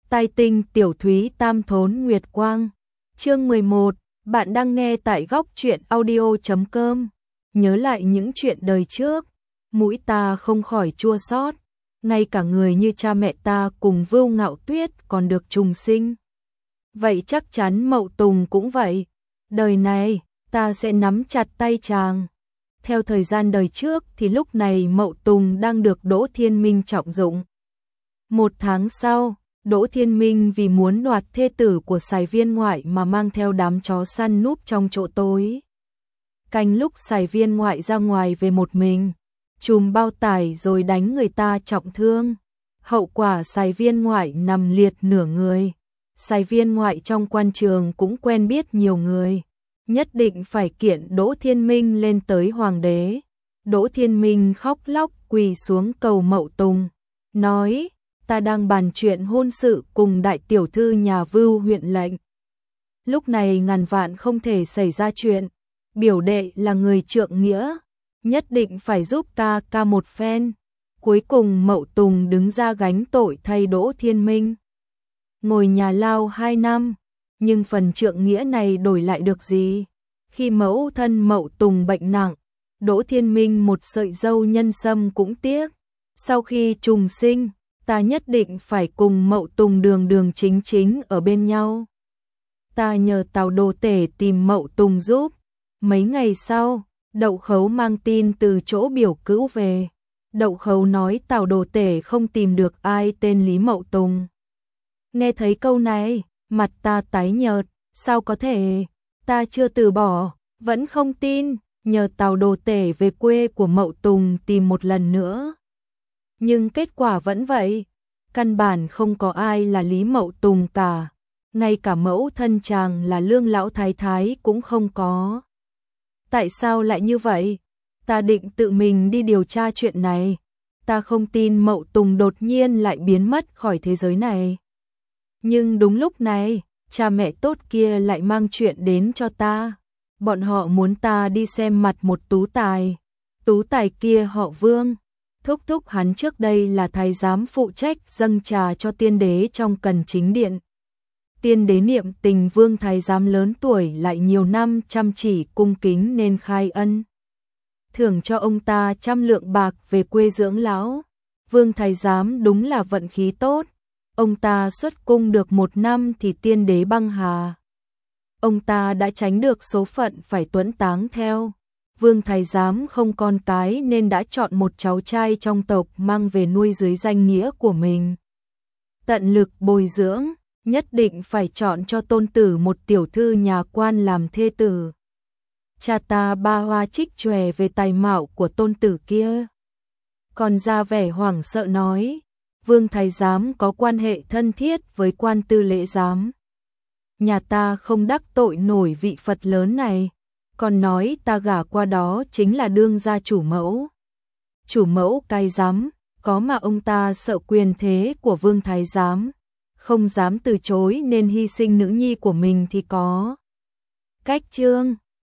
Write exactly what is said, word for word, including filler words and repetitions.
Tai tinh tiểu thúy tam thốn nguyệt quang. Chương mười một, bạn đang nghe tại góc truyện audio chấm com. Nhớ lại những chuyện đời trước, mũi ta không khỏi chua xót, ngay cả người như cha mẹ ta cùng Vưu Ngạo Tuyết còn được trùng sinh. Vậy chắc chắn Mậu Tùng cũng vậy. Đời này, ta sẽ nắm chặt tay chàng. Theo thời gian đời trước thì lúc này Mậu Tùng đang được Đỗ Thiên Minh trọng dụng. Một tháng sau, Đỗ Thiên Minh vì muốn đoạt thê tử của Sài Viên Ngoại mà mang theo đám chó săn núp trong chỗ tối. Canh lúc Sài Viên Ngoại ra ngoài về một mình, chùm bao tải rồi đánh người ta trọng thương. Hậu quả Sài Viên Ngoại nằm liệt nửa người. Sài Viên Ngoại trong quan trường cũng quen biết nhiều người, nhất định phải kiện Đỗ Thiên Minh lên tới hoàng đế. Đỗ Thiên Minh khóc lóc quỳ xuống cầu Mậu Tùng, nói: ta đang bàn chuyện hôn sự cùng đại tiểu thư nhà Vưu huyện lệnh. Lúc này ngàn vạn không thể xảy ra chuyện, biểu đệ là người trượng nghĩa, nhất định phải giúp ca ca một phen. Cuối cùng Mậu Tùng đứng ra gánh tội thay Đỗ Thiên Minh. Ngồi nhà lao hai năm, nhưng phần trượng nghĩa này đổi lại được gì? Khi mẫu thân Mậu Tùng bệnh nặng, Đỗ Thiên Minh một sợi dâu nhân sâm cũng tiếc. Sau khi trùng sinh, ta nhất định phải cùng Mậu Tùng đường đường chính chính ở bên nhau. Ta nhờ Tào Đồ Tể tìm Mậu Tùng giúp. Mấy ngày sau, Đậu Khấu mang tin từ chỗ biểu cữu về. Đậu Khấu nói Tào Đồ Tể không tìm được ai tên Lý Mậu Tùng. Nghe thấy câu này, mặt ta tái nhợt. Sao có thể? Ta chưa từ bỏ, vẫn không tin. Nhờ Tào Đồ Tể về quê của Mậu Tùng tìm một lần nữa. Nhưng kết quả vẫn vậy, căn bản không có ai là Lý Mậu Tùng cả, ngay cả mẫu thân chàng là Lương lão thái thái cũng không có. Tại sao lại như vậy? Ta định tự mình đi điều tra chuyện này. Ta không tin Mậu Tùng đột nhiên lại biến mất khỏi thế giới này. Nhưng đúng lúc này, cha mẹ tốt kia lại mang chuyện đến cho ta. Bọn họ muốn ta đi xem mặt một tú tài. Tú tài kia họ Vương. Thúc thúc hắn trước đây là thái giám phụ trách dâng trà cho tiên đế trong Cần Chính Điện. Tiên đế niệm tình Vương thái giám lớn tuổi lại nhiều năm chăm chỉ cung kính nên khai ân. Thưởng cho ông ta trăm lượng bạc về quê dưỡng lão. Vương thái giám đúng là vận khí tốt. Ông ta xuất cung được một năm thì tiên đế băng hà. Ông ta đã tránh được số phận phải tuẫn táng theo. Vương thái giám không con cái nên đã chọn một cháu trai trong tộc mang về nuôi dưới danh nghĩa của mình. Tận lực bồi dưỡng, nhất định phải chọn cho tôn tử một tiểu thư nhà quan làm thê tử. Cha ta ba hoa trích chòe về tài mạo của tôn tử kia. Còn ra vẻ hoảng sợ nói, Vương thái giám có quan hệ thân thiết với quan tư lễ giám. Nhà ta không đắc tội nổi vị Phật lớn này. Còn nói ta gả qua đó chính là đương gia chủ mẫu. Chủ mẫu cai giám, có mà ông ta sợ quyền thế của Vương thái giám, không dám từ chối nên hy sinh nữ nhi của mình thì có. Cách chương